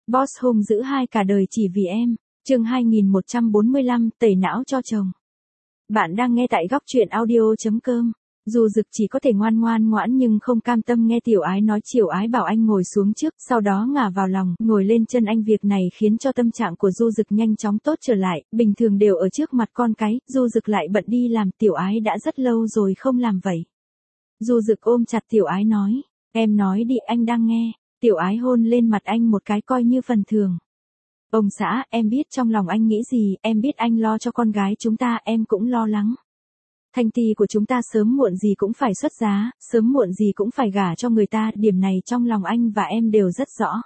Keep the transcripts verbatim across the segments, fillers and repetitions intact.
Boss hung dữ hai cả đời chỉ vì em. Chương hai nghìn một trăm bốn mươi lăm, tẩy não cho chồng. Bạn đang nghe tại góc truyện audio chấm com. Dù Dực chỉ có thể ngoan ngoan ngoãn nhưng không cam tâm nghe Tiểu Ái nói. Tiểu Ái bảo anh ngồi xuống trước, sau đó ngả vào lòng, ngồi lên chân anh. Việc này khiến cho tâm trạng của Du Dực nhanh chóng tốt trở lại, bình thường đều ở trước mặt con cái, Du Dực lại bận đi làm. Tiểu Ái đã rất lâu rồi không làm vậy. Du Dực ôm chặt Tiểu Ái nói, em nói đi, anh đang nghe. Tiểu Ái hôn lên mặt anh một cái coi như phần thưởng. Ông xã, em biết trong lòng anh nghĩ gì, em biết anh lo cho con gái chúng ta, em cũng lo lắng. Thanh Ti của chúng ta sớm muộn gì cũng phải xuất giá, sớm muộn gì cũng phải gả cho người ta, điểm này trong lòng anh và em đều rất rõ.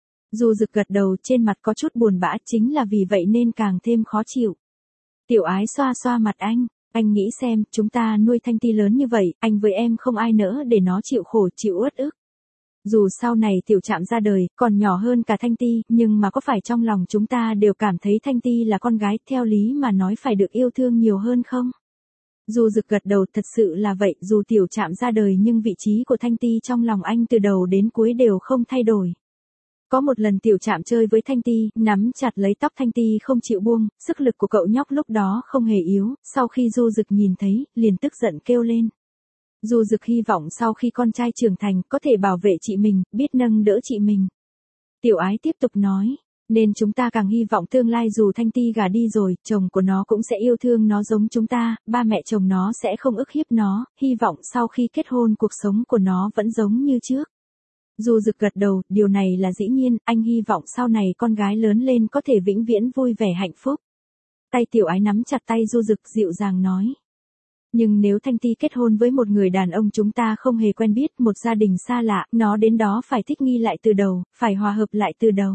Du Dực gật đầu, trên mặt có chút buồn bã, chính là vì vậy nên càng thêm khó chịu. Tiểu Ái xoa xoa mặt anh, anh nghĩ xem, chúng ta nuôi Thanh Ti lớn như vậy, anh với em không ai nỡ để nó chịu khổ, chịu uất ức. Dù sau này Tiểu Trạm ra đời, còn nhỏ hơn cả Thanh Ti, nhưng mà có phải trong lòng chúng ta đều cảm thấy Thanh Ti là con gái, theo lý mà nói phải được yêu thương nhiều hơn không? Du Dực gật đầu, thật sự là vậy, dù Tiểu Trạm ra đời nhưng vị trí của Thanh Ti trong lòng anh từ đầu đến cuối đều không thay đổi. Có một lần Tiểu Trạm chơi với Thanh Ti, nắm chặt lấy tóc Thanh Ti không chịu buông, sức lực của cậu nhóc lúc đó không hề yếu, sau khi Du Dực nhìn thấy, liền tức giận kêu lên. Du Dực hy vọng sau khi con trai trưởng thành, có thể bảo vệ chị mình, biết nâng đỡ chị mình. Tiểu Ái tiếp tục nói, nên chúng ta càng hy vọng tương lai dù Thanh Ti gả đi rồi, chồng của nó cũng sẽ yêu thương nó giống chúng ta, ba mẹ chồng nó sẽ không ức hiếp nó, hy vọng sau khi kết hôn cuộc sống của nó vẫn giống như trước. Du Dực gật đầu, điều này là dĩ nhiên, anh hy vọng sau này con gái lớn lên có thể vĩnh viễn vui vẻ hạnh phúc. Tay Tiểu Ái nắm chặt tay Du Dực, dịu dàng nói. Nhưng nếu Thanh Ti kết hôn với một người đàn ông chúng ta không hề quen biết, một gia đình xa lạ, nó đến đó phải thích nghi lại từ đầu, phải hòa hợp lại từ đầu.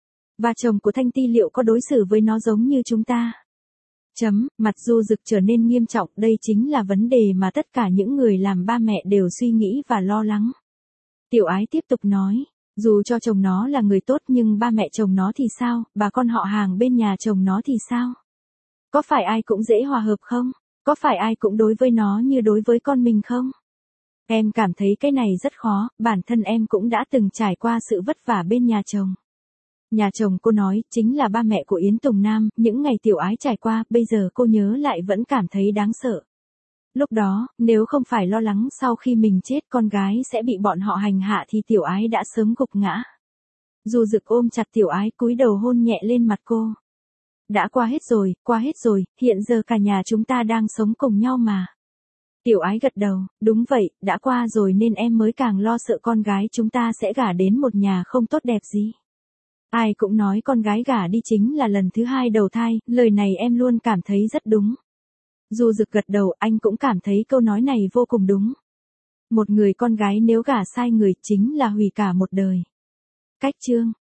Và chồng của Thanh Ti liệu có đối xử với nó giống như chúng ta? Chấm, mặt Du Dực trở nên nghiêm trọng, đây chính là vấn đề mà tất cả những người làm ba mẹ đều suy nghĩ và lo lắng. Tiểu Ái tiếp tục nói, dù cho chồng nó là người tốt nhưng ba mẹ chồng nó thì sao, bà con họ hàng bên nhà chồng nó thì sao? Có phải ai cũng dễ hòa hợp không? Có phải ai cũng đối với nó như đối với con mình không? Em cảm thấy cái này rất khó, bản thân em cũng đã từng trải qua sự vất vả bên nhà chồng. Nhà chồng cô nói, chính là ba mẹ của Yến Tùng Nam, những ngày Tiểu Ái trải qua, bây giờ cô nhớ lại vẫn cảm thấy đáng sợ. Lúc đó, nếu không phải lo lắng sau khi mình chết con gái sẽ bị bọn họ hành hạ thì Tiểu Ái đã sớm gục ngã. Du Dực ôm chặt Tiểu Ái, cúi đầu hôn nhẹ lên mặt cô. Đã qua hết rồi, qua hết rồi, hiện giờ cả nhà chúng ta đang sống cùng nhau mà. Tiểu Ái gật đầu, đúng vậy, đã qua rồi nên em mới càng lo sợ con gái chúng ta sẽ gả đến một nhà không tốt đẹp gì. Ai cũng nói con gái gả đi chính là lần thứ hai đầu thai, lời này em luôn cảm thấy rất đúng. Du Dực gật đầu, anh cũng cảm thấy câu nói này vô cùng đúng. Một người con gái nếu gả sai người chính là hủy cả một đời. Cách chương